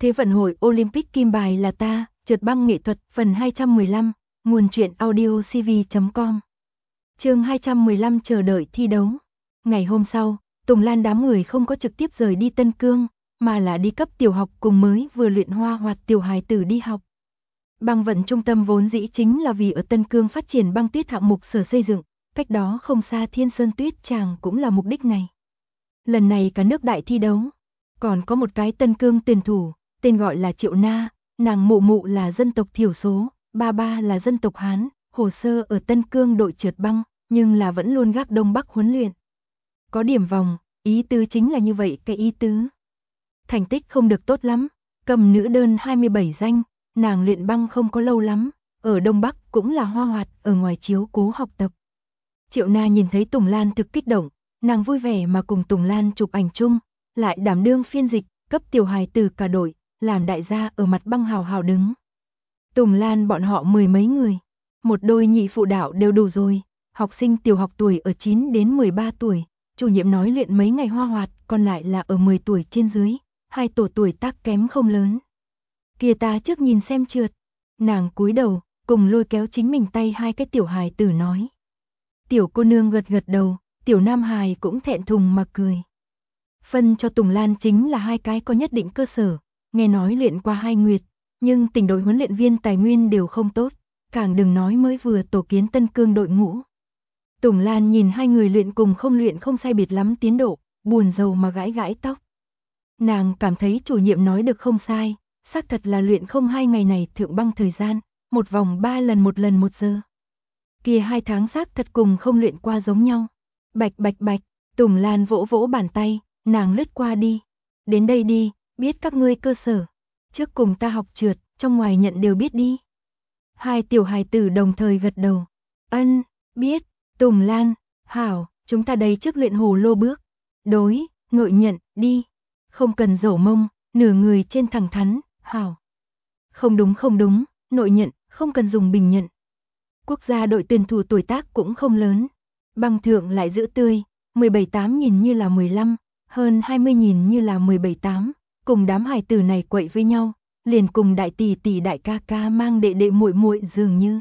Thế vận hội Olympic kim bài là ta, trượt băng nghệ thuật phần 215, nguồn truyện audio cv.com. Chương 215 chờ đợi thi đấu. Ngày hôm sau, Tùng Lan đám người không có trực tiếp rời đi Tân Cương, mà là đi cấp tiểu học cùng mới vừa luyện hoa hoạt tiểu hài tử đi học. Băng vận trung tâm vốn dĩ chính là vì ở Tân Cương phát triển băng tuyết hạng mục sở xây dựng, cách đó không xa Thiên Sơn Tuyết Tràng cũng là mục đích này. Lần này cả nước đại thi đấu, còn có một cái Tân Cương tuyển thủ, tên gọi là Triệu Na, nàng mụ mụ là dân tộc thiểu số, ba ba là dân tộc Hán, hồ sơ ở Tân Cương đội trượt băng, nhưng là vẫn luôn gác Đông Bắc huấn luyện. Có điểm vòng, ý tứ chính là như vậy cái ý tứ. Thành tích không được tốt lắm, cầm nữ đơn 27 danh, nàng luyện băng không có lâu lắm, ở Đông Bắc cũng là hoa hoạt, ở ngoài chiếu cố học tập. Triệu Na nhìn thấy Tùng Lan thực kích động, nàng vui vẻ mà cùng Tùng Lan chụp ảnh chung, lại đảm đương phiên dịch, cấp tiểu hài tử cả đội, làm đại gia ở mặt băng hào hào đứng. Tùng Lan bọn họ mười mấy người, một đôi nhị phụ đạo đều đủ rồi, học sinh tiểu học tuổi ở 9 đến 13 tuổi, chủ nhiệm nói luyện mấy ngày hoa hoạt, còn lại là ở 10 tuổi trên dưới, hai tổ tuổi tác kém không lớn. Kia ta trước nhìn xem trượt, nàng cúi đầu, cùng lôi kéo chính mình tay hai cái tiểu hài tử nói. Tiểu cô nương gật gật đầu, tiểu nam hài cũng thẹn thùng mà cười. Phân cho Tùng Lan chính là hai cái có nhất định cơ sở, nghe nói luyện qua 2 nguyệt, nhưng tỉnh đội huấn luyện viên tài nguyên đều không tốt, càng đừng nói mới vừa tổ kiến Tân Cương đội ngũ. Tùng Lan nhìn hai người luyện cùng không luyện không sai biệt lắm tiến độ, buồn rầu mà gãi gãi tóc. Nàng cảm thấy chủ nhiệm nói được không sai, xác thật là luyện không 2 ngày này thượng băng thời gian, một vòng 3 lần 1 giờ. Kia 2 tháng xác thật cùng không luyện qua giống nhau. Bạch bạch bạch, Tùng Lan vỗ vỗ bàn tay, nàng lướt qua đi. Đến đây đi, biết các ngươi cơ sở. Trước cùng ta học trượt, trong ngoài nhận đều biết đi. Hai tiểu hài tử đồng thời gật đầu. Ân, biết, Tùng Lan, hảo, chúng ta đây trước luyện hồ lô bước. Đối, ngội nhận, đi. Không cần dẩu mông, nửa người trên thẳng thắn, hảo. Không đúng, nội nhận, không cần dùng bình nhận. Quốc gia đội tuyển thủ tuổi tác cũng không lớn. Băng thượng lại giữ tươi, 17-8 nhìn như là 15, hơn 20 nhìn như là 17-8, cùng đám hài tử này quậy với nhau, liền cùng đại tỷ tỷ đại ca ca mang đệ đệ muội muội dường như.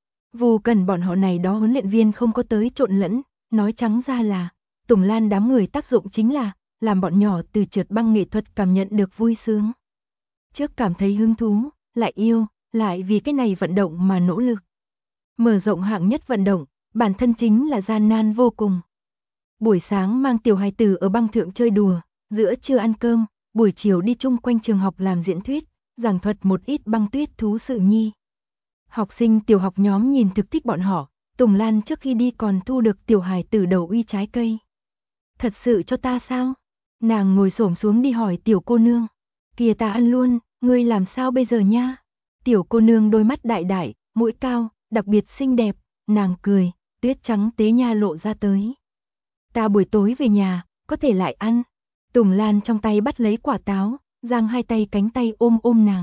Vô cần bọn họ này đó huấn luyện viên không có tới trộn lẫn, nói trắng ra là, Tùng Lan đám người tác dụng chính là, làm bọn nhỏ từ trượt băng nghệ thuật cảm nhận được vui sướng. Trước cảm thấy hứng thú, lại yêu, lại vì cái này vận động mà nỗ lực. Mở rộng hạng nhất vận động, bản thân chính là gian nan vô cùng. Buổi sáng mang tiểu hài tử ở băng thượng chơi đùa, giữa trưa ăn cơm, buổi chiều đi chung quanh trường học làm diễn thuyết, giảng thuật một ít băng tuyết thú sự nhi. Học sinh tiểu học nhóm nhìn thực thích bọn họ, Tùng Lan trước khi đi còn thu được tiểu hài tử đầu uy trái cây. Thật sự cho ta sao? Nàng ngồi xổm xuống đi hỏi tiểu cô nương. Kìa ta ăn luôn, ngươi làm sao bây giờ nha? Tiểu cô nương đôi mắt đại đại, mũi cao, đặc biệt xinh đẹp, nàng cười, tuyết trắng tế nha lộ ra tới. Ta buổi tối về nhà, có thể lại ăn. Tùng Lan trong tay bắt lấy quả táo, giang hai tay cánh tay ôm nàng.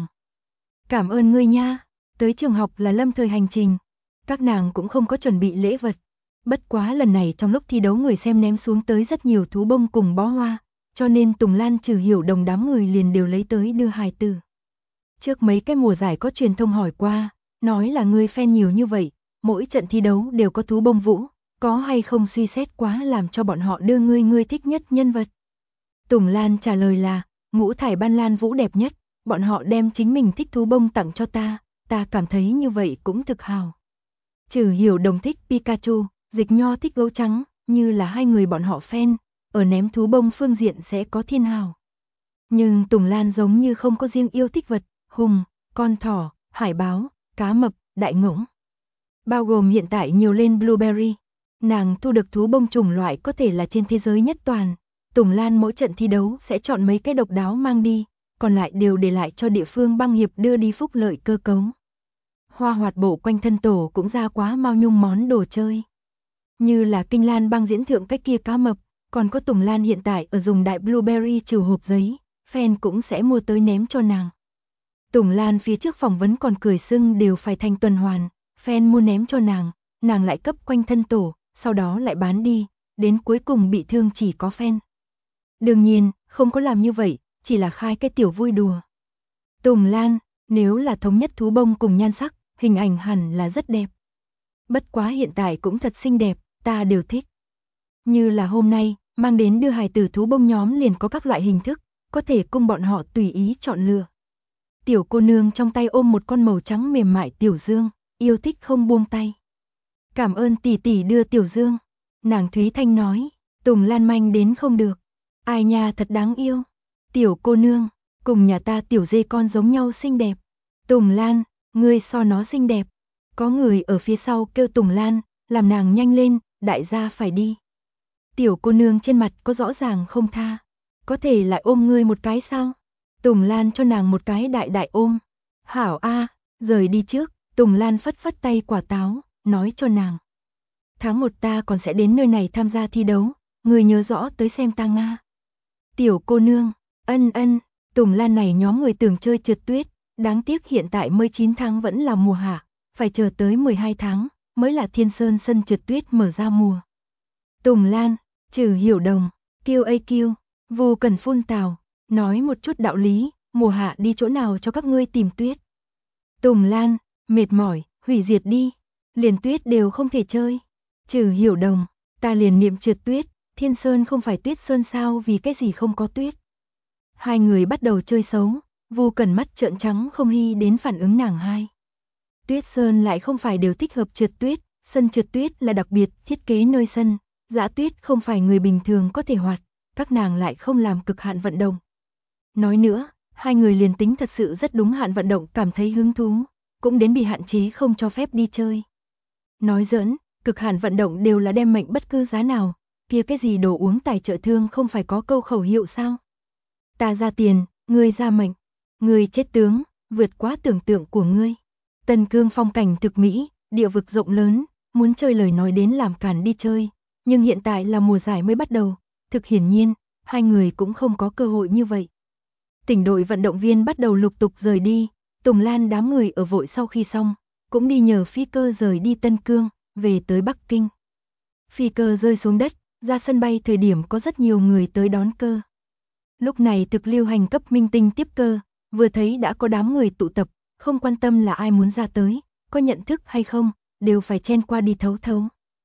Cảm ơn ngươi nha, tới trường học là lâm thời hành trình. Các nàng cũng không có chuẩn bị lễ vật. Bất quá lần này trong lúc thi đấu người xem ném xuống tới rất nhiều thú bông cùng bó hoa, cho nên Tùng Lan trừ hiểu đồng đám người liền đều lấy tới đưa hài tử. Trước mấy cái mùa giải có truyền thông hỏi qua, nói là ngươi fan nhiều như vậy, mỗi trận thi đấu đều có thú bông vũ, có hay không suy xét quá làm cho bọn họ đưa ngươi thích nhất nhân vật. Tùng Lan trả lời là, ngũ thải ban lan vũ đẹp nhất, bọn họ đem chính mình thích thú bông tặng cho ta cảm thấy như vậy cũng thực hào. Trừ hiểu đồng thích Pikachu, Dịch Nho thích gấu trắng, như là hai người bọn họ fan, ở ném thú bông phương diện sẽ có thiên hào. Nhưng Tùng Lan giống như không có riêng yêu thích vật, hùng, con thỏ, hải báo, cá mập, đại ngỗng. Bao gồm hiện tại nhiều lên blueberry. Nàng thu được thú bông chủng loại có thể là trên thế giới nhất toàn. Tùng Lan mỗi trận thi đấu sẽ chọn mấy cái độc đáo mang đi, còn lại đều để lại cho địa phương băng hiệp đưa đi phúc lợi cơ cấu. Hoa hoạt bộ quanh thân tổ cũng ra quá mau nhung món đồ chơi. Như là Kinh Lan băng diễn thượng cách kia cá mập, còn có Tùng Lan hiện tại ở dùng đại blueberry trừ hộp giấy, fan cũng sẽ mua tới ném cho nàng. Tùng Lan phía trước phỏng vấn còn cười sưng đều phải thành tuần hoàn, fan mua ném cho nàng lại cấp quanh thân tổ, sau đó lại bán đi, đến cuối cùng bị thương chỉ có fan. Đương nhiên, không có làm như vậy, chỉ là khai cái tiểu vui đùa. Tùng Lan, nếu là thống nhất thú bông cùng nhan sắc, hình ảnh hẳn là rất đẹp. Bất quá hiện tại cũng thật xinh đẹp, ta đều thích. Như là hôm nay, mang đến đưa hài tử thú bông nhóm liền có các loại hình thức, có thể cung bọn họ tùy ý chọn lựa. Tiểu cô nương trong tay ôm một con màu trắng mềm mại tiểu dương, yêu thích không buông tay. Cảm ơn tỷ tỷ đưa tiểu dương. Nàng Thúy Thanh nói, Tùng Lan manh đến không được. Ai nha thật đáng yêu. Tiểu cô nương, cùng nhà ta tiểu dê con giống nhau xinh đẹp. Tùng Lan, ngươi so nó xinh đẹp. Có người ở phía sau kêu Tùng Lan, làm nàng nhanh lên, đại gia phải đi. Tiểu cô nương trên mặt có rõ ràng không tha. Có thể lại ôm ngươi một cái sao? Tùng Lan cho nàng một cái đại đại ôm. Hảo a, rời đi trước, Tùng Lan phất phất tay quả táo, nói cho nàng. Tháng 1 ta còn sẽ đến nơi này tham gia thi đấu, người nhớ rõ tới xem ta Nga. Tiểu cô nương, ân, Tùng Lan này nhóm người tưởng chơi trượt tuyết, đáng tiếc hiện tại mới 9 tháng vẫn là mùa hạ, phải chờ tới 12 tháng, mới là Thiên Sơn sân trượt tuyết mở ra mùa. Tùng Lan, Trừ Hiểu Đồng, Kiêu Kiêu, Vu Cần phun tào, nói một chút đạo lý, mùa hạ đi chỗ nào cho các ngươi tìm tuyết. Tùng Lan, mệt mỏi, hủy diệt đi, liền tuyết đều không thể chơi. Trừ Hiểu Đồng, ta liền niệm trượt tuyết, Thiên Sơn không phải tuyết sơn sao, vì cái gì không có tuyết. Hai người bắt đầu chơi xấu, Vu Cần mắt trợn trắng không hy đến phản ứng nàng hai. Tuyết sơn lại không phải đều thích hợp trượt tuyết, sân trượt tuyết là đặc biệt thiết kế nơi sân, dã tuyết không phải người bình thường có thể hoạt, các nàng lại không làm cực hạn vận động. Nói nữa, hai người liền tính thật sự rất đúng hạn vận động cảm thấy hứng thú, cũng đến bị hạn chế không cho phép đi chơi. Nói giỡn, cực hạn vận động đều là đem mệnh bất cứ giá nào, kia cái gì đồ uống tài trợ thương không phải có câu khẩu hiệu sao? Ta ra tiền, ngươi ra mệnh, ngươi chết tướng, vượt quá tưởng tượng của ngươi. Tân Cương phong cảnh thực mỹ, địa vực rộng lớn, muốn chơi lời nói đến làm cản đi chơi, nhưng hiện tại là mùa giải mới bắt đầu, thực hiển nhiên, hai người cũng không có cơ hội như vậy. Tỉnh đội vận động viên bắt đầu lục tục rời đi, Tùng Lan đám người ở vội sau khi xong, cũng đi nhờ phi cơ rời đi Tân Cương, về tới Bắc Kinh. Phi cơ rơi xuống đất, ra sân bay thời điểm có rất nhiều người tới đón cơ. Lúc này thực lưu hành cấp minh tinh tiếp cơ, vừa thấy đã có đám người tụ tập, không quan tâm là ai muốn ra tới, có nhận thức hay không, đều phải chen qua đi thấu thấu.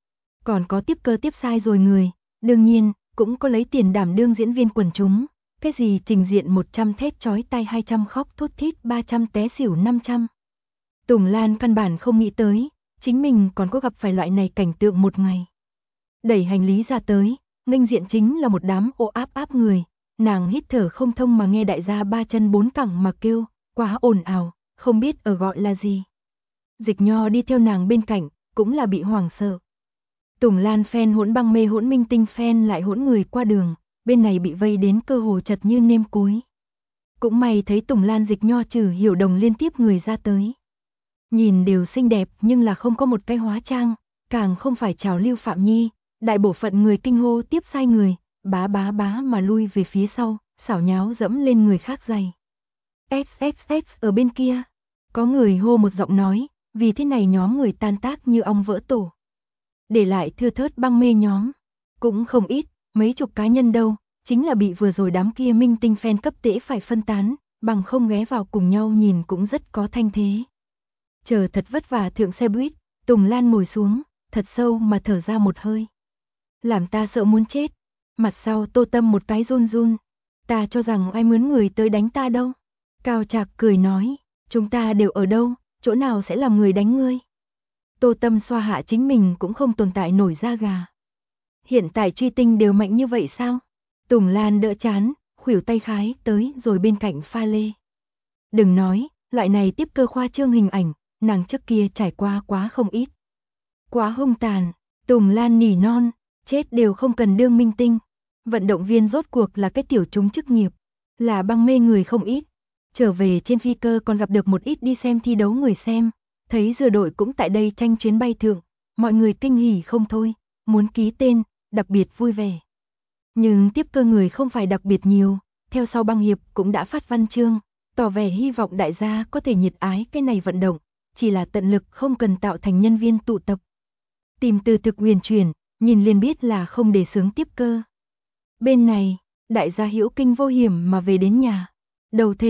Còn có tiếp cơ tiếp sai rồi người, đương nhiên, cũng có lấy tiền đảm đương diễn viên quần chúng, cái gì trình diện 100 thét chói tai 200 khóc thút thít 300 té xỉu 500. Tùng Lan căn bản không nghĩ tới, chính mình còn có gặp phải loại này cảnh tượng một ngày. Đẩy hành lý ra tới, nghênh diện chính là một đám ô áp người, nàng hít thở không thông mà nghe đại gia ba chân bốn cẳng mà kêu, quá ồn ào, không biết ở gọi là gì. Dịch Nho đi theo nàng bên cạnh, cũng là bị hoảng sợ. Tùng Lan fan hỗn băng mê hỗn minh tinh fan lại hỗn người qua đường, bên này bị vây đến cơ hồ chật như nêm cối. Cũng may thấy Tùng Lan Dịch Nho Trừ Hiểu Đồng liên tiếp người ra tới. Nhìn đều xinh đẹp nhưng là không có một cái hóa trang, càng không phải trào lưu Phạm Nhi, đại bộ phận người kinh hô tiếp sai người, bá mà lui về phía sau, xảo nháo dẫm lên người khác giày. XXX ở bên kia, có người hô một giọng nói, vì thế này nhóm người tan tác như ong vỡ tổ. Để lại thưa thớt băng mê nhóm, cũng không ít, mấy chục cá nhân đâu, chính là bị vừa rồi đám kia minh tinh fan cấp tễ phải phân tán, bằng không ghé vào cùng nhau nhìn cũng rất có thanh thế. Chờ thật vất vả thượng xe buýt, Tùng Lan ngồi xuống, thật sâu mà thở ra một hơi. Làm ta sợ muốn chết. Mặt sau Tô Tâm một cái run run. Ta cho rằng ai mướn người tới đánh ta đâu. Cao Trạc cười nói, chúng ta đều ở đâu, chỗ nào sẽ làm người đánh ngươi. Tô Tâm xoa hạ chính mình cũng không tồn tại nổi da gà. Hiện tại truy tinh đều mạnh như vậy sao? Tùng Lan đỡ chán, khuỷu tay khái tới rồi bên cạnh pha lê. Đừng nói, loại này tiếp cơ khoa trương hình ảnh, nàng trước kia trải qua quá không ít. Quá hung tàn, Tùng Lan nỉ non, chết đều không cần đương minh tinh. Vận động viên rốt cuộc là cái tiểu chúng chức nghiệp, là băng mê người không ít. Trở về trên phi cơ còn gặp được một ít đi xem thi đấu người xem, thấy dừa đội cũng tại đây tranh chuyến bay thượng, mọi người kinh hỉ không thôi, muốn ký tên, đặc biệt vui vẻ. Nhưng tiếp cơ người không phải đặc biệt nhiều, theo sau băng hiệp cũng đã phát văn chương, tỏ vẻ hy vọng đại gia có thể nhiệt ái cái này vận động, chỉ là tận lực không cần tạo thành nhân viên tụ tập. Tìm từ thực huyền chuyển, nhìn liền biết là không để sướng tiếp cơ. Bên này, đại gia Hữu kinh vô hiểm mà về đến nhà. Đầu thể,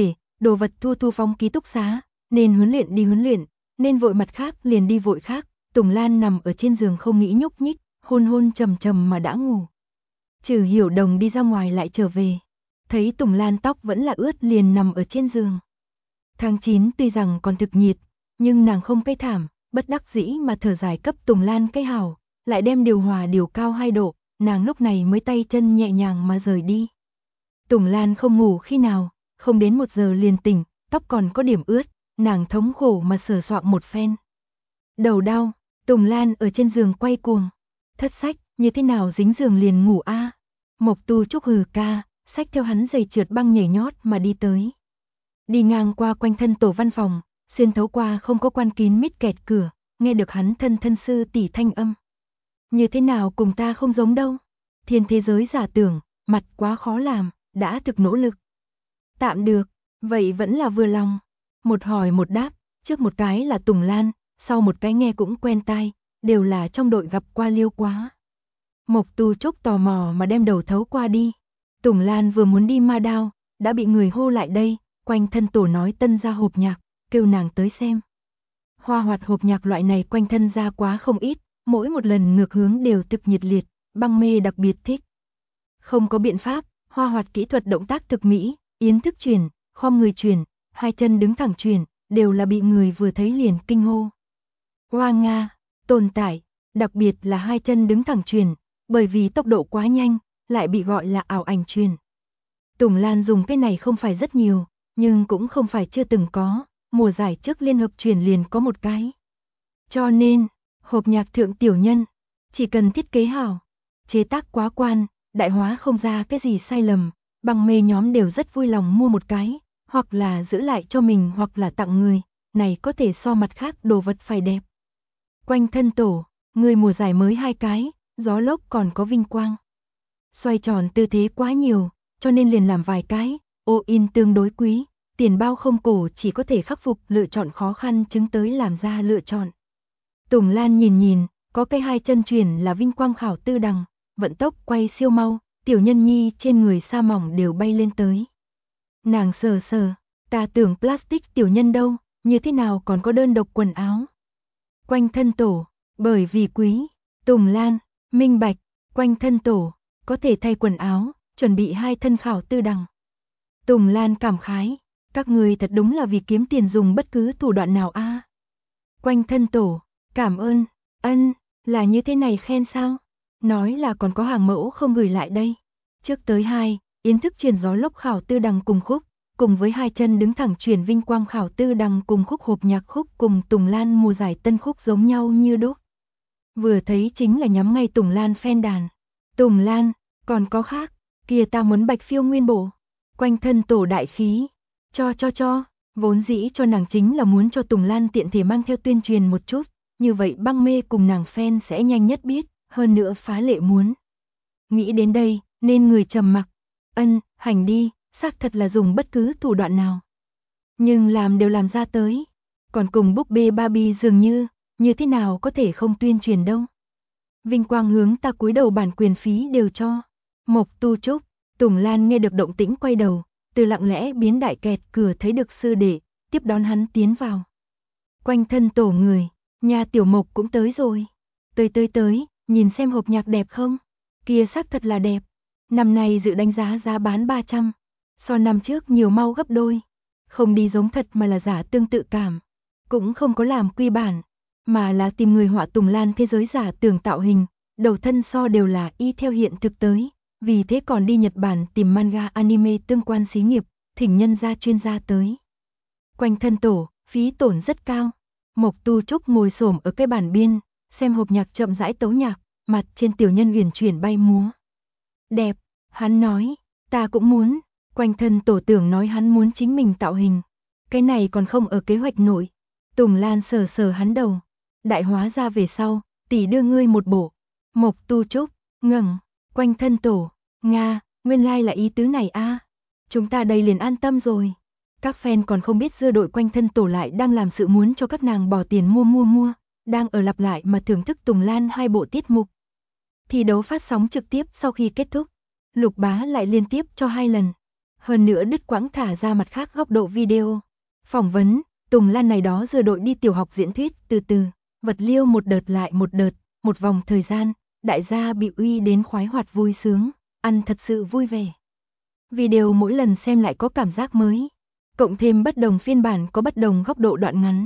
đồ vật thu thu phóng ký túc xá, nên huấn luyện đi huấn luyện, nên vội mặt khác liền đi vội khác. Tùng Lan nằm ở trên giường không nghĩ nhúc nhích, hôn hôn trầm trầm mà đã ngủ. Trừ Hiểu Đồng đi ra ngoài lại trở về, thấy Tùng Lan tóc vẫn là ướt liền nằm ở trên giường. Tháng 9 tuy rằng còn thực nhiệt, nhưng nàng không cây thảm, bất đắc dĩ mà thở dài cấp Tùng Lan cái hào, lại đem điều hòa điều cao 2 độ, nàng lúc này mới tay chân nhẹ nhàng mà rời đi. Tùng Lan không ngủ khi nào, không đến 1 giờ liền tỉnh, tóc còn có điểm ướt, nàng thống khổ mà sờ soạng một phen. Đầu đau, Tùng Lan ở trên giường quay cuồng. Thất sách, như thế nào dính giường liền ngủ a? Mộc Tu Trúc hừ ca, xách theo hắn giày trượt băng nhảy nhót mà đi tới. Đi ngang qua quanh thân tổ văn phòng, xuyên thấu qua không có quan kín mít kẹt cửa, nghe được hắn thân sư tỷ thanh âm. Như thế nào cùng ta không giống đâu. Thiên thế giới giả tưởng, mặt quá khó làm, đã thực nỗ lực. Tạm được, vậy vẫn là vừa lòng. Một hỏi một đáp, trước một cái là Tùng Lan, sau một cái nghe cũng quen tai, đều là trong đội gặp qua Liêu Quá. Mộc Tu Trúc tò mò mà đem đầu thấu qua đi. Tùng Lan vừa muốn đi ma đao, đã bị người hô lại đây, quanh thân tổ nói tân ra hộp nhạc, kêu nàng tới xem. Hoa hoạt hộp nhạc loại này quanh thân ra quá không ít, mỗi một lần ngược hướng đều thực nhiệt liệt, băng mê đặc biệt thích. Không có biện pháp, hoa hoạt kỹ thuật động tác thực mỹ, yến thức chuyển, khom người chuyển, 2 chân đứng thẳng chuyển, đều là bị người vừa thấy liền kinh hô. Hoa Nga, tồn tại, đặc biệt là 2 chân đứng thẳng chuyển, bởi vì tốc độ quá nhanh, lại bị gọi là ảo ảnh chuyển. Tùng Lan dùng cái này không phải rất nhiều, nhưng cũng không phải chưa từng có, mùa giải trước liên hợp chuyển liền có một cái. Cho nên, hộp nhạc thượng tiểu nhân, chỉ cần thiết kế hảo, chế tác quá quan, đại hóa không ra cái gì sai lầm, băng mê nhóm đều rất vui lòng mua một cái, hoặc là giữ lại cho mình hoặc là tặng người, này có thể so mặt khác đồ vật phải đẹp. Quanh thân tổ, người mùa giải mới 2 cái, gió lốc còn có vinh quang. Xoay tròn tư thế quá nhiều, cho nên liền làm vài cái, in tương đối quý, tiền bao không cổ chỉ có thể khắc phục lựa chọn khó khăn chứng tới làm ra lựa chọn. Tùng Lan nhìn, có cái 2 chân chuyển là vinh quang khảo tư đằng, vận tốc quay siêu mau, tiểu nhân nhi trên người sa mỏng đều bay lên tới. Nàng sờ, ta tưởng plastic tiểu nhân đâu, như thế nào còn có đơn độc quần áo. Quanh thân tổ, bởi vì quý, Tùng Lan, minh bạch, quanh thân tổ, có thể thay quần áo, chuẩn bị 2 thân khảo tư đằng. Tùng Lan cảm khái, các người thật đúng là vì kiếm tiền dùng bất cứ thủ đoạn nào a. Quanh thân tổ, cảm ơn, là như thế này khen sao? Nói là còn có hàng mẫu không gửi lại đây. Trước tới 2, yến thức truyền gió lốc khảo tư đằng cùng khúc, cùng với 2 chân đứng thẳng truyền vinh quang khảo tư đằng cùng khúc hộp nhạc khúc cùng Tùng Lan mùa giải tân khúc giống nhau như đúc. Vừa thấy chính là nhắm ngay Tùng Lan fan đàn. Tùng Lan, còn có khác, kia ta muốn bạch phiêu nguyên bổ. Quanh thân tổ đại khí, cho, vốn dĩ cho nàng chính là muốn cho Tùng Lan tiện thể mang theo tuyên truyền một chút, như vậy băng mê cùng nàng fan sẽ nhanh nhất biết, hơn nữa phá lệ muốn. Nghĩ đến đây, nên người trầm mặc, hành đi, xác thật là dùng bất cứ thủ đoạn nào. Nhưng làm đều làm ra tới, còn cùng búp bê Barbie dường như thế nào có thể không tuyên truyền đâu. Vinh quang hướng ta cúi đầu bản quyền phí đều cho. Mộc Tu Trúc, Tùng Lan nghe được động tĩnh quay đầu, từ lặng lẽ biến đại kẹt cửa thấy được sư đệ, tiếp đón hắn tiến vào. Quanh thân tổ người, nhà tiểu Mộc cũng tới rồi. Tới, nhìn xem hộp nhạc đẹp không? Kia xác thật là đẹp. Năm nay dự đánh giá giá bán 300, so năm trước nhiều mau gấp đôi. Không đi giống thật mà là giả tương tự cảm. Cũng không có làm quy bản, mà là tìm người họa Tùng Lan thế giới giả tưởng tạo hình, đầu thân so đều là y theo hiện thực tới. Vì thế còn đi Nhật Bản tìm manga anime tương quan xí nghiệp, thỉnh nhân gia chuyên gia tới. Quanh thân tổ, phí tổn rất cao. Mộc Tu Trúc ngồi xổm ở cái bàn biên, xem hộp nhạc chậm rãi tấu nhạc, mặt trên tiểu nhân uyển chuyển bay múa. Đẹp, hắn nói, ta cũng muốn. Quanh thân tổ tưởng nói hắn muốn chính mình tạo hình. Cái này còn không ở kế hoạch nội. Tùng Lan sờ hắn đầu. Đại hóa ra về sau, tỷ đưa ngươi một bộ. Mộc Tu Trúc, ngẩng. Quanh thân tổ, Nga, nguyên lai là ý tứ này a. Chúng ta đây liền an tâm rồi. Các fan còn không biết dưa đội quanh thân tổ lại đang làm sự muốn cho các nàng bỏ tiền mua, đang ở lặp lại mà thưởng thức Tùng Lan 2 bộ tiết mục. Thi đấu phát sóng trực tiếp sau khi kết thúc, Lục Bá lại liên tiếp cho 2 lần. Hơn nữa đứt quãng thả ra mặt khác góc độ video. Phỏng vấn, Tùng Lan này đó giờ đội đi tiểu học diễn thuyết từ từ, vật liêu một đợt lại một đợt, một vòng thời gian, đại gia bị uy đến khoái hoạt vui sướng, ăn thật sự vui vẻ. Video mỗi lần xem lại có cảm giác mới, cộng thêm bất đồng phiên bản có bất đồng góc độ đoạn ngắn.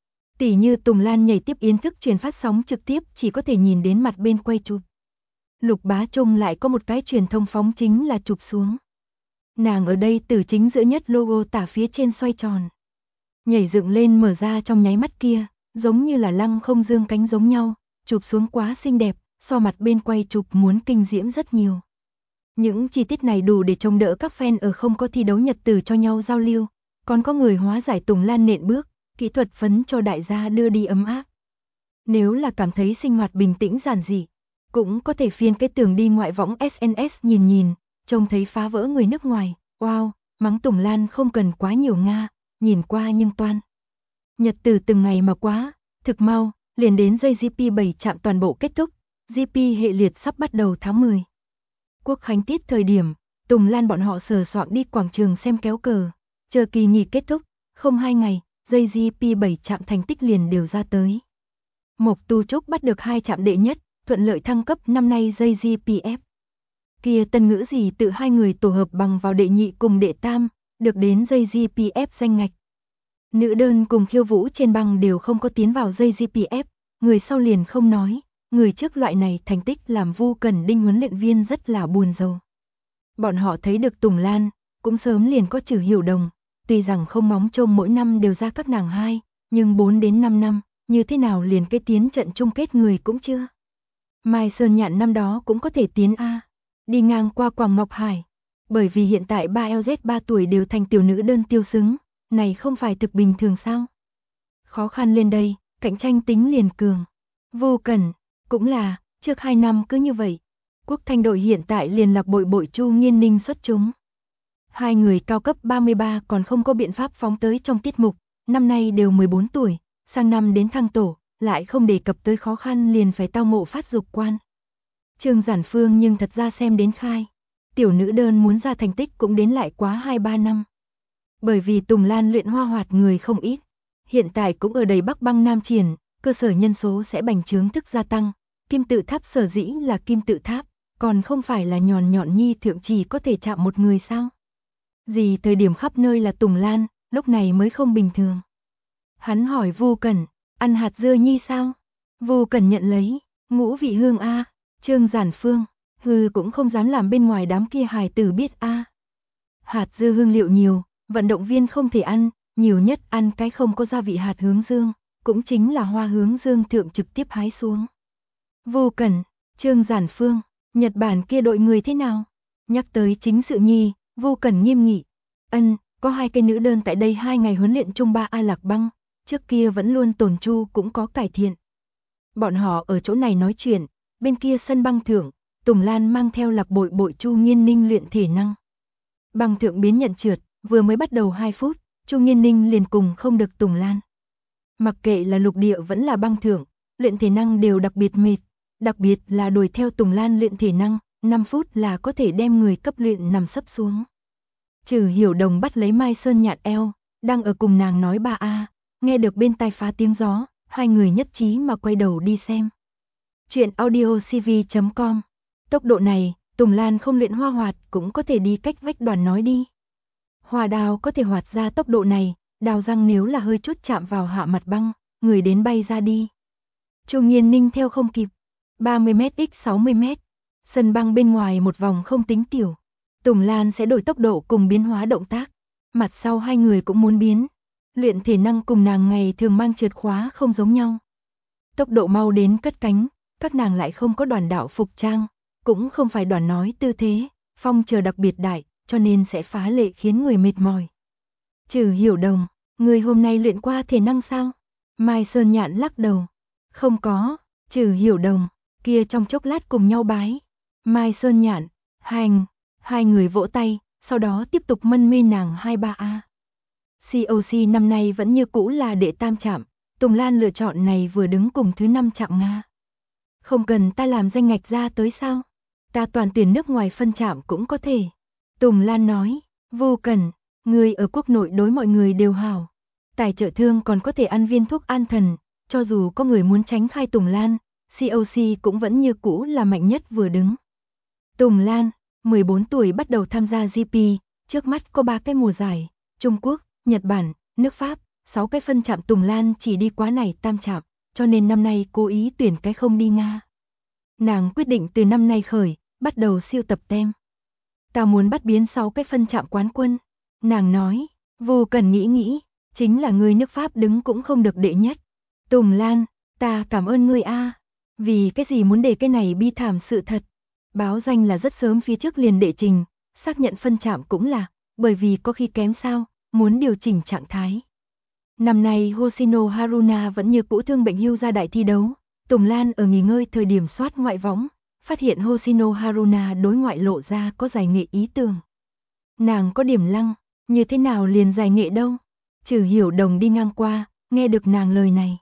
Tỉ như Tùng Lan nhảy tiếp yến thức truyền phát sóng trực tiếp chỉ có thể nhìn đến mặt bên quay chụp. Lục Bá Trung lại có một cái truyền thông phóng chính là chụp xuống. Nàng ở đây từ chính giữa nhất logo tả phía trên xoay tròn. Nhảy dựng lên mở ra trong nháy mắt kia, giống như là lăng không dương cánh giống nhau, chụp xuống quá xinh đẹp, so mặt bên quay chụp muốn kinh diễm rất nhiều. Những chi tiết này đủ để trông đỡ các fan ở không có thi đấu nhật tử cho nhau giao lưu, còn có người hóa giải Tùng Lan nện bước, kỹ thuật phấn cho đại gia đưa đi ấm áp. Nếu là cảm thấy sinh hoạt bình tĩnh giản dị, cũng có thể phiên cái tường đi ngoại võng SNS nhìn, trông thấy phá vỡ người nước ngoài, wow, mắng Tùng Lan không cần quá nhiều Nga, nhìn qua nhưng toan. Nhật từ từng ngày mà quá, thực mau, liền đến giây GP7 chạm toàn bộ kết thúc, GP hệ liệt sắp bắt đầu tháng 10. Quốc khánh tiết thời điểm, Tùng Lan bọn họ sờ soạng đi quảng trường xem kéo cờ, chờ kỳ nghỉ kết thúc, không 2 ngày, giây GP7 chạm thành tích liền đều ra tới. Mộc Tu Trúc bắt được 2 chạm đệ nhất, thuận lợi thăng cấp năm nay giây GPF. Kia tân ngữ gì tự hai người tổ hợp bằng vào đệ nhị cùng đệ tam, được đến giây GPF danh ngạch. Nữ đơn cùng khiêu vũ trên băng đều không có tiến vào giây GPF, người sau liền không nói, người trước loại này thành tích làm Vu Cẩn Đinh huấn luyện viên rất là buồn rầu. Bọn họ thấy được Tùng Lan, cũng sớm liền có Trử Hiểu Đồng, tuy rằng không móng trông mỗi năm đều ra các nàng hai, nhưng 4 đến 5 năm, như thế nào liền cái tiến trận chung kết người cũng chưa. Mai Sơn Nhạn năm đó cũng có thể tiến A, đi ngang qua Quảng Ngọc Hải, bởi vì hiện tại 3LZ 3 tuổi đều thành tiểu nữ đơn tiêu xứng, này không phải thực bình thường sao? Khó khăn lên đây, cạnh tranh tính liền cường. Vô Cẩn, cũng là, trước 2 năm cứ như vậy. Quốc Thanh đội hiện tại liền lạc bội Chu Nghiên Ninh xuất chúng. Hai người cao cấp 33 còn không có biện pháp phóng tới trong tiết mục, năm nay đều 14 tuổi, sang năm đến thăng tổ, lại không đề cập tới khó khăn liền phải tao ngộ phát dục quan. Trương Giản Phương nhưng thật ra xem đến khai, tiểu nữ đơn muốn ra thành tích cũng đến lại quá 2-3 năm. Bởi vì Tùng Lan luyện hoa hoạt người không ít, hiện tại cũng ở đầy Bắc Băng Nam triển, cơ sở nhân số sẽ bành trướng thức gia tăng, kim tự tháp sở dĩ là kim tự tháp, còn không phải là nhọn nhi thượng chỉ có thể chạm một người sao? Gì thời điểm khắp nơi là Tùng Lan, lúc này mới không bình thường. Hắn hỏi Vu Cẩn, ăn hạt dưa nhi sao? Vu Cẩn nhận lấy, ngũ vị hương a. Trương Giản Phương, hư cũng không dám làm bên ngoài đám kia hài tử biết a. Hạt dưa hương liệu nhiều, vận động viên không thể ăn, nhiều nhất ăn cái không có gia vị hạt hướng dương, cũng chính là hoa hướng dương thượng trực tiếp hái xuống. Vu Cẩn, Trương Giản Phương, Nhật Bản kia đội người thế nào? Nhắc tới chính sự nhi, Vu Cẩn nghiêm nghị. Có 2 cây nữ đơn tại đây 2 ngày huấn luyện chung 3A Lạc Băng, trước kia vẫn luôn tồn chu cũng có cải thiện. Bọn họ ở chỗ này nói chuyện, bên kia sân băng thượng, Tùng Lan mang theo lạc bội Chu Nghiên Ninh luyện thể năng. Băng thượng biến nhận trượt, vừa mới bắt đầu 2 phút, Chu Nghiên Ninh liền cùng không được Tùng Lan. Mặc kệ là lục địa vẫn là băng thượng, luyện thể năng đều đặc biệt mệt, đặc biệt là đuổi theo Tùng Lan luyện thể năng, 5 phút là có thể đem người cấp luyện nằm sấp xuống. Trử Hiểu Đồng bắt lấy Mai Sơn Nhạn eo, đang ở cùng nàng nói 3A, nghe được bên tai phá tiếng gió, hai người nhất trí mà quay đầu đi xem. Chuyện audiocv.com. Tốc độ này, Tùng Lan không luyện hoa hoạt cũng có thể đi cách vách đoàn nói đi. Hoa đào có thể hoạt ra tốc độ này, đào răng nếu là hơi chút chạm vào hạ mặt băng, người đến bay ra đi. Chu Nghiên Ninh theo không kịp, 30m x 60m, sân băng bên ngoài một vòng không tính tiểu. Tùng Lan sẽ đổi tốc độ cùng biến hóa động tác, mặt sau hai người cũng muốn biến. Luyện thể năng cùng nàng ngày thường mang trượt khóa không giống nhau. Tốc độ mau đến cất cánh, các nàng lại không có đoàn đạo phục trang, cũng không phải đoàn nói tư thế, phong chờ đặc biệt đại, cho nên sẽ phá lệ khiến người mệt mỏi. Trử Hiểu Đồng, người hôm nay luyện qua thể năng sao? Mai Sơn Nhạn lắc đầu. Không có. Trử Hiểu Đồng, kia trong chốc lát cùng nhau bái. Mai Sơn Nhạn, hành. Hai người vỗ tay, sau đó tiếp tục mân mê nàng 2-3A. COC năm nay vẫn như cũ là đệ tam chạm, Tùng Lan lựa chọn này vừa đứng cùng thứ 5 chạm Nga. Không cần ta làm danh ngạch ra tới sao? Ta toàn tuyển nước ngoài phân chạm cũng có thể. Tùng Lan nói, Vô Cẩn, người ở quốc nội đối mọi người đều hảo. Tài trợ thương còn có thể ăn viên thuốc an thần, cho dù có người muốn tránh khai Tùng Lan, COC cũng vẫn như cũ là mạnh nhất vừa đứng. Tùng Lan, 14 tuổi bắt đầu tham gia GP, trước mắt có 3 cái mùa giải, Trung Quốc, Nhật Bản, nước Pháp, 6 cái phân trạm Tùng Lan chỉ đi quá này tam trạm, cho nên năm nay cố ý tuyển cái không đi Nga. Nàng quyết định từ năm nay khởi, bắt đầu siêu tập tem. Ta muốn bắt biến 6 cái phân trạm quán quân. Nàng nói, Vô Cần nghĩ, chính là người nước Pháp đứng cũng không được đệ nhất. Tùng Lan, ta cảm ơn ngươi a. Vì cái gì muốn để cái này bi thảm sự thật. Báo danh là rất sớm phía trước liền đệ trình, xác nhận phân trạm cũng là, bởi vì có khi kém sao, muốn điều chỉnh trạng thái. Năm nay Hoshino Haruna vẫn như cũ thương bệnh hưu ra đại thi đấu. Tùng Lan ở nghỉ ngơi thời điểm soát ngoại võng, phát hiện Hoshino Haruna đối ngoại lộ ra có giải nghệ ý tưởng. Nàng có điểm lăng, như thế nào liền giải nghệ đâu? Trừ Hiểu Đồng đi ngang qua, nghe được nàng lời này.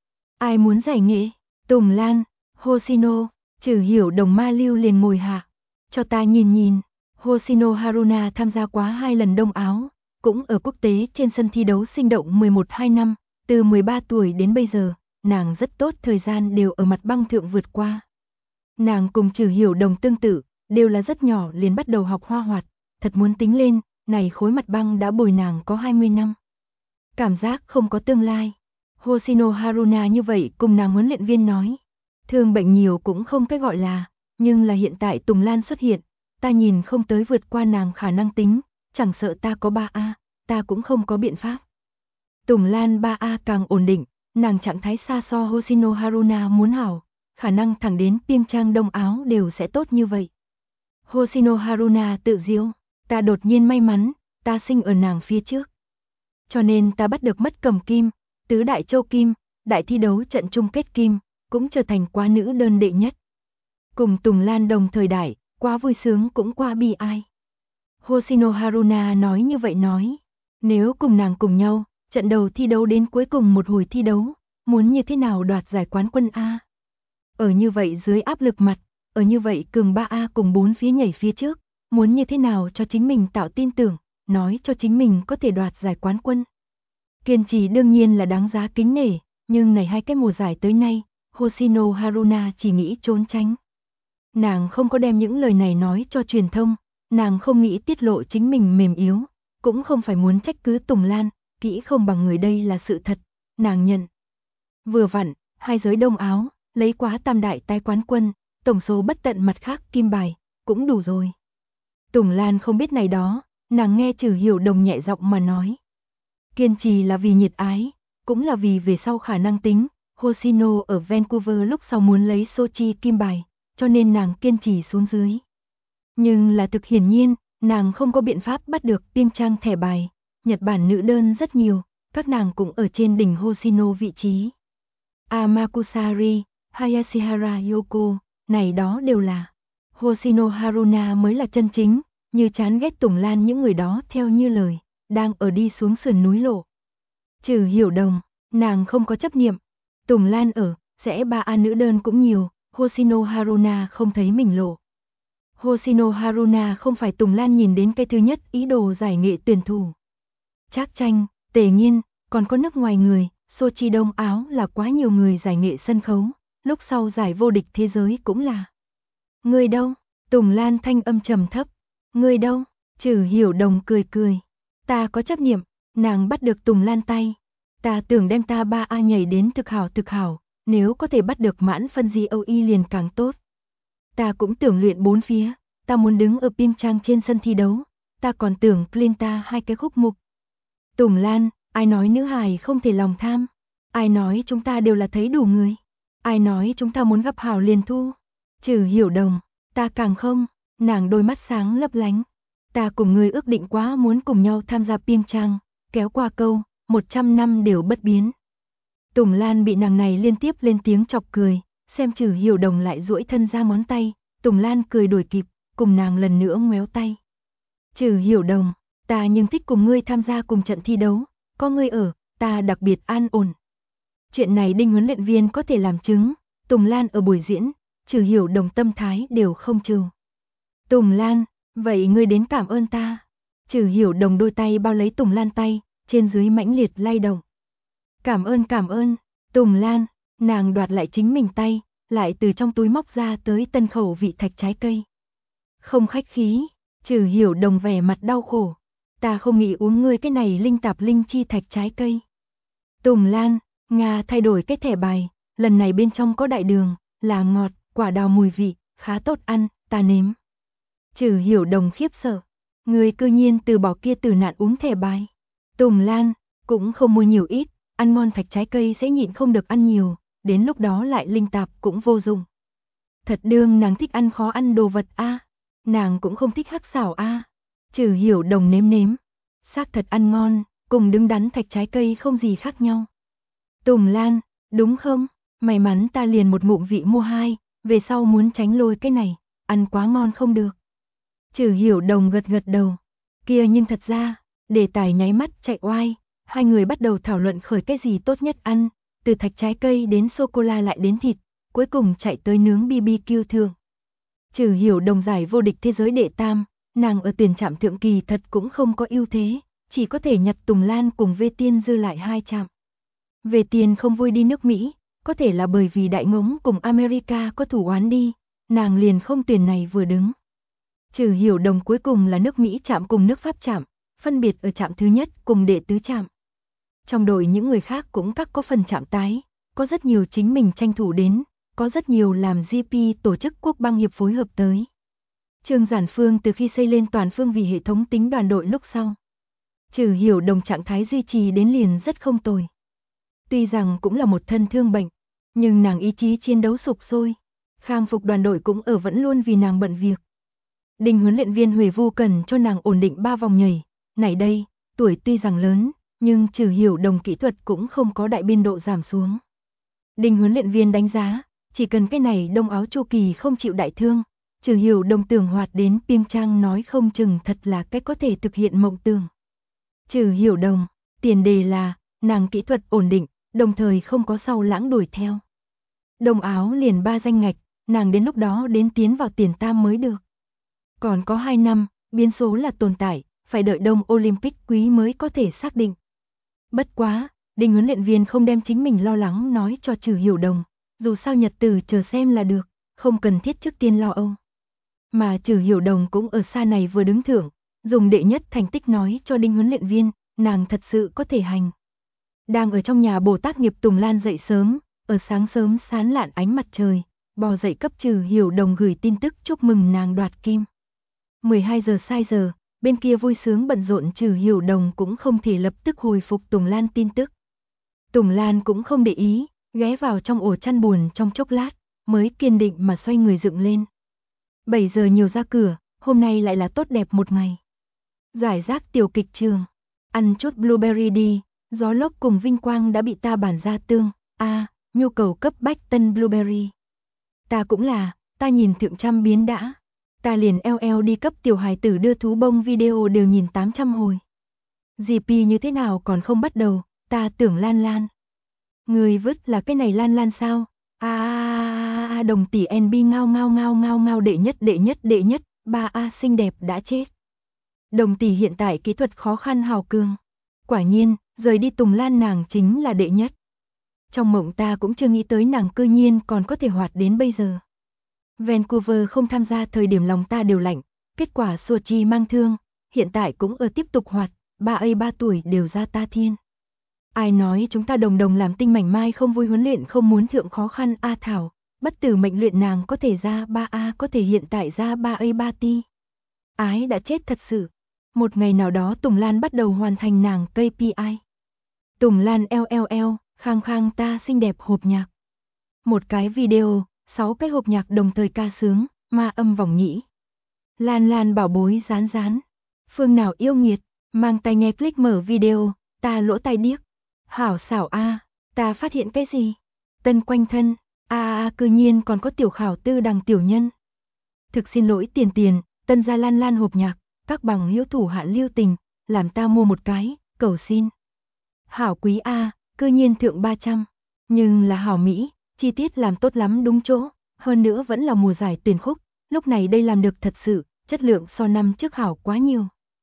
Ai muốn giải nghệ? Tùng Lan, Hoshino, Trừ Hiểu Đồng ma lưu liền ngồi hạ. Cho ta nhìn. Hoshino Haruna tham gia quá 2 lần Đông Áo, cũng ở quốc tế trên sân thi đấu sinh động 11-2 năm, từ 13 tuổi đến bây giờ, nàng rất tốt thời gian đều ở mặt băng thượng vượt qua. Nàng cùng Trừ Hiểu Đồng tương tự, đều là rất nhỏ liền bắt đầu học hoa hoạt, thật muốn tính lên, này khối mặt băng đã bồi nàng có 20 năm. Cảm giác không có tương lai. Hoshino Haruna như vậy cùng nàng huấn luyện viên nói. Thương bệnh nhiều cũng không cái gọi là, nhưng là hiện tại Tùng Lan xuất hiện, ta nhìn không tới vượt qua nàng khả năng tính, chẳng sợ ta có 3A, ta cũng không có biện pháp. Tùng Lan 3A càng ổn định, nàng trạng thái xa so Hoshino Haruna muốn hảo, khả năng thẳng đến Pyeongchang Đông Áo đều sẽ tốt như vậy. Hoshino Haruna tự diêu, ta đột nhiên may mắn, ta sinh ở nàng phía trước. Cho nên ta bắt được mất cầm kim, tứ đại châu kim, đại thi đấu trận chung kết kim, cũng trở thành quá nữ đơn đệ nhất. Cùng Tùng Lan đồng thời đại, quá vui sướng cũng qua bi ai. Hoshino Haruna nói như vậy nói, nếu cùng nàng cùng nhau, trận đầu thi đấu đến cuối cùng một hồi thi đấu, muốn như thế nào đoạt giải quán quân A. Ở như vậy dưới áp lực mặt, ở như vậy cường 3A cùng 4 phía nhảy phía trước, muốn như thế nào cho chính mình tạo tin tưởng, nói cho chính mình có thể đoạt giải quán quân. Kiên trì đương nhiên là đáng giá kính nể, nhưng này 2 cái mùa giải tới nay, Hoshino Haruna chỉ nghĩ trốn tránh. Nàng không có đem những lời này nói cho truyền thông, nàng không nghĩ tiết lộ chính mình mềm yếu, cũng không phải muốn trách cứ Tùng Lan, kỹ không bằng người đây là sự thật, nàng nhận. Vừa vặn, 2 giới Đông Áo, lấy quá tam đại tái quán quân, tổng số bất tận mặt khác kim bài, cũng đủ rồi. Tùng Lan không biết này đó, nàng nghe Trừ Hiểu Đồng nhẹ giọng mà nói. Kiên trì là vì nhiệt ái, cũng là vì về sau khả năng tính, Hoshino ở Vancouver lúc sau muốn lấy Sochi kim bài, cho nên nàng kiên trì xuống dưới. Nhưng là thực hiển nhiên, nàng không có biện pháp bắt được Pyeongchang thẻ bài, Nhật Bản nữ đơn rất nhiều, các nàng cũng ở trên đỉnh Hoshino vị trí. Amakusari, Hayashihara Yoko, này đó đều là. Hoshino Haruna mới là chân chính, như chán ghét Tùng Lan những người đó theo như lời, đang ở đi xuống sườn núi lộ. Trừ Hiểu Đồng, nàng không có chấp niệm. Tùng Lan ở, sẽ 3A nữ đơn cũng nhiều, Hoshino Haruna không thấy mình lộ. Hoshino Haruna không phải Tùng Lan nhìn đến cái thứ nhất ý đồ giải nghệ tuyển thủ. Trác Tranh, Tề Nhiên, còn có nước ngoài người, Sochi Đông Áo là quá nhiều người giải nghệ sân khấu, lúc sau giải vô địch thế giới cũng là. Người đâu? Tùng Lan thanh âm trầm thấp. Người đâu? Trừ Hiểu Đồng cười. Ta có chấp niệm, nàng bắt được Tùng Lan tay. Ta tưởng đem ta 3A nhảy đến thực hảo, nếu có thể bắt được mãn phân GOE liền càng tốt. Ta cũng tưởng luyện 4 phía, ta muốn đứng ở Pyeongchang trên sân thi đấu, ta còn tưởng Plinta 2 cái khúc mục. Tùng Lan, ai nói nữ hài không thể lòng tham? Ai nói chúng ta đều là thấy đủ người? Ai nói chúng ta muốn gặp hảo liền thu? Trừ Hiểu Đồng, ta càng không, nàng đôi mắt sáng lấp lánh. Ta cùng người ước định quá muốn cùng nhau tham gia Pyeongchang, kéo qua câu, 100 năm đều bất biến. Tùng Lan bị nàng này liên tiếp lên tiếng chọc cười, xem Trừ Hiểu Đồng lại duỗi thân ra ngón tay, Tùng Lan cười đuổi kịp, cùng nàng lần nữa ngoéo tay. Trừ Hiểu Đồng, ta nhưng thích cùng ngươi tham gia cùng trận thi đấu, có ngươi ở, ta đặc biệt an ổn. Chuyện này Đinh huấn luyện viên có thể làm chứng, Tùng Lan ở buổi diễn, Trừ Hiểu Đồng tâm thái đều không trừ. Tùng Lan, vậy ngươi đến cảm ơn ta. Trừ Hiểu Đồng đôi tay bao lấy Tùng Lan tay, trên dưới mãnh liệt lay động. Cảm ơn, Tùng Lan, nàng đoạt lại chính mình tay, lại từ trong túi móc ra tới tân khẩu vị thạch trái cây. Không khách khí, Trừ Hiểu Đồng vẻ mặt đau khổ. Ta không nghĩ uống ngươi cái này linh tạp linh chi thạch trái cây. Tùng Lan, Nga thay đổi cái thẻ bài, lần này bên trong có đại đường, là ngọt, quả đào mùi vị, khá tốt ăn, ta nếm. Trừ Hiểu Đồng khiếp sợ, ngươi cư nhiên từ bỏ kia tử nạn uống thẻ bài. Tùng Lan, cũng không mua nhiều ít, ăn ngon thạch trái cây sẽ nhịn không được ăn nhiều, đến lúc đó lại linh tạp cũng vô dụng. Thật đương nàng thích ăn khó ăn đồ vật a, nàng cũng không thích hắc xảo a. Trừ Hiểu Đồng nếm, xác thật ăn ngon, cùng đứng đắn thạch trái cây không gì khác nhau. Tùng Lan, đúng không? May mắn ta liền một ngụm vị mua hai, về sau muốn tránh lôi cái này, ăn quá ngon không được. Trừ Hiểu Đồng gật đầu. Kia nhưng thật ra, đề tài nháy mắt chạy oai, hai người bắt đầu thảo luận khởi cái gì tốt nhất ăn, từ thạch trái cây đến sô-cô-la lại đến thịt, cuối cùng chạy tới nướng BBQ thượng. Trừ Hiểu Đồng giải vô địch thế giới đệ tam, nàng ở tuyển trạm thượng kỳ thật cũng không có ưu thế, chỉ có thể nhặt Tùng Lan cùng Vê Tiên dư lại 2 trạm. Vê Tiên không vui đi nước Mỹ, có thể là bởi vì đại ngỗng cùng America có thủ oán đi, nàng liền không tuyển này vừa đứng. Trừ Hiểu Đồng cuối cùng là nước Mỹ trạm cùng nước Pháp trạm, phân biệt ở trạm thứ nhất cùng đệ tứ trạm. Trong đội những người khác cũng các có phần trạm tái, có rất nhiều chính mình tranh thủ đến, có rất nhiều làm GP tổ chức quốc bang hiệp phối hợp tới. Trương Giản Phương từ khi xây lên toàn phương vì hệ thống tính đoàn đội lúc sau, Trừ Hiểu Đồng trạng thái duy trì đến liền rất không tồi. Tuy rằng cũng là một thân thương bệnh, nhưng nàng ý chí chiến đấu sục sôi, khang phục đoàn đội cũng ở vẫn luôn vì nàng bận việc. Đinh huấn luyện viên Huệ Vu cần cho nàng ổn định 3 vòng nhảy, này đây, tuổi tuy rằng lớn, nhưng Trừ Hiểu Đồng kỹ thuật cũng không có đại biên độ giảm xuống. Đinh huấn luyện viên đánh giá, chỉ cần cái này đông áo chu kỳ không chịu đại thương, Trừ Hiểu Đồng tưởng hoạt đến Pyeongchang nói không chừng thật là cái có thể thực hiện mộng tưởng. Trừ Hiểu Đồng, tiền đề là, nàng kỹ thuật ổn định, đồng thời không có sau lãng đuổi theo. Đông áo liền 3 danh ngạch, nàng đến lúc đó đến tiến vào tiền tam mới được. Còn có 2 năm, biến số là tồn tại, phải đợi Đông Olympic quý mới có thể xác định. Bất quá, Đinh huấn luyện viên không đem chính mình lo lắng nói cho Trừ Hiểu Đồng, dù sao nhật tử chờ xem là được, không cần thiết trước tiên lo âu. Mà Trừ Hiểu Đồng cũng ở xa này vừa đứng thưởng, dùng đệ nhất thành tích nói cho Đinh huấn luyện viên, nàng thật sự có thể hành. Đang ở trong nhà Bồ Tát nghiệp Tùng Lan dậy sớm, ở sáng sớm sáng lạn ánh mặt trời, bò dậy cấp Trừ Hiểu Đồng gửi tin tức chúc mừng nàng đoạt kim. 12 giờ sai giờ, bên kia vui sướng bận rộn Trừ Hiểu Đồng cũng không thể lập tức hồi phục Tùng Lan tin tức. Tùng Lan cũng không để ý, ghé vào trong ổ chăn buồn trong chốc lát, mới kiên định mà xoay người dựng lên. 7 giờ nhiều ra cửa, hôm nay lại là tốt đẹp một ngày. Giải rác tiểu kịch trường, ăn chút blueberry đi, gió lốc cùng vinh quang đã bị ta bản ra tương, nhu cầu cấp bách tân blueberry. Ta cũng là, ta nhìn thượng trăm biến đã. Ta liền eo đi cấp tiểu hài tử đưa thú bông video đều nhìn 800 hồi. GP như thế nào còn không bắt đầu, ta tưởng Lan Lan. Người vứt là cái này Lan Lan sao? Đồng tỷ NB ngao đệ nhất, 3A xinh đẹp đã chết. Đồng tỷ hiện tại kỹ thuật khó khăn hào cường. Quả nhiên, rời đi Tùng Lan nàng chính là đệ nhất. Trong mộng ta cũng chưa nghĩ tới nàng cư nhiên còn có thể hoạt đến bây giờ. Vancouver không tham gia thời điểm lòng ta đều lạnh, kết quả Sochi mang thương, hiện tại cũng ở tiếp tục hoạt, 3 tuổi đều ra ta thiên. Ai nói chúng ta đồng làm tinh mảnh mai không vui huấn luyện không muốn thượng khó khăn Thảo, bất tử mệnh luyện nàng có thể ra 3A có thể hiện tại ra 3 ti. Ái đã chết thật sự. Một ngày nào đó Tùng Lan bắt đầu hoàn thành nàng KPI. Tùng Lan LLL, khang ta xinh đẹp hộp nhạc. Một cái video, 6 cái hộp nhạc đồng thời ca sướng, ma âm vòng nhĩ. Lan bảo bối rán. Phương nào yêu nghiệt, mang tai nghe click mở video, ta lỗ tai điếc. Hảo xảo ta phát hiện cái gì? Tân quanh thân, cư nhiên còn có tiểu khảo tư đằng tiểu nhân. Thực xin lỗi tiền, tân gia Lan hộp nhạc, các bằng hữu thủ hạn lưu tình, làm ta mua một cái, cầu xin. Hảo quý cư nhiên thượng 300, nhưng là hảo Mỹ, chi tiết làm tốt lắm đúng chỗ, hơn nữa vẫn là mùa giải tuyển khúc, lúc này đây làm được thật sự, chất lượng so năm trước hảo quá nhiều.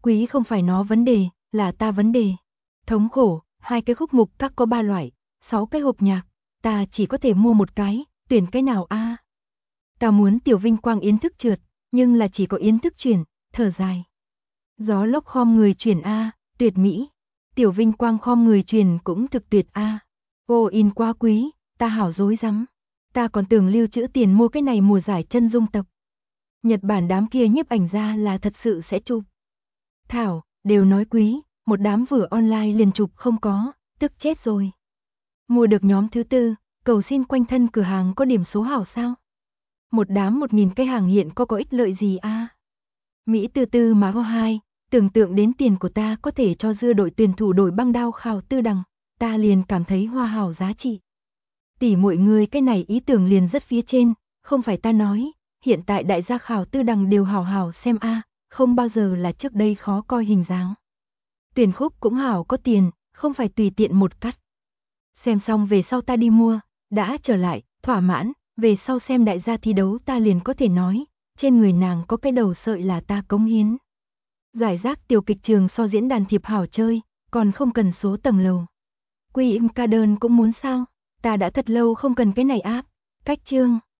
Quý không phải nó vấn đề, là ta vấn đề. Thống khổ, 2 cái khúc mục các có 3 loại, 6 cái hộp nhạc, ta chỉ có thể mua một cái, tuyển cái nào a? Ta muốn Tiểu Vinh Quang yến thức trượt, nhưng là chỉ có yến thức chuyển, thở dài. Gió lốc khom người chuyển a, tuyệt mỹ. Tiểu Vinh Quang khom người truyền cũng thực tuyệt a. Ô in quá quý, ta hảo dối rắm. Ta còn tưởng lưu trữ tiền mua cái này mùa giải chân dung tập. Nhật Bản đám kia nhiếp ảnh ra là thật sự sẽ chụp. Thảo, đều nói quý, một đám vừa online liền chụp không có, tức chết rồi. Mua được nhóm thứ 4, cầu xin quanh thân cửa hàng có điểm số hảo sao? Một đám 1000 cái hàng hiện có ích lợi gì a? Mỹ từ từ mà ho 2, tưởng tượng đến tiền của ta có thể cho dưa đội tuyển thủ đổi băng đao khảo tư đằng, ta liền cảm thấy hoa hảo giá trị. Tỷ mọi người cái này ý tưởng liền rất phía trên, không phải ta nói, hiện tại đại gia khảo tư đằng đều hảo hảo xem a, không bao giờ là trước đây khó coi hình dáng. Tuyển khúc cũng hảo có tiền, không phải tùy tiện một cắt. Xem xong về sau ta đi mua, đã trở lại, thỏa mãn, về sau xem đại gia thi đấu ta liền có thể nói, trên người nàng có cái đầu sợi là ta cống hiến. Giải rác tiểu kịch trường so diễn đàn thiệp hảo chơi, còn không cần số tầng lầu. Quy im ca đơn cũng muốn sao, ta đã thật lâu không cần cái này áp, cách chương.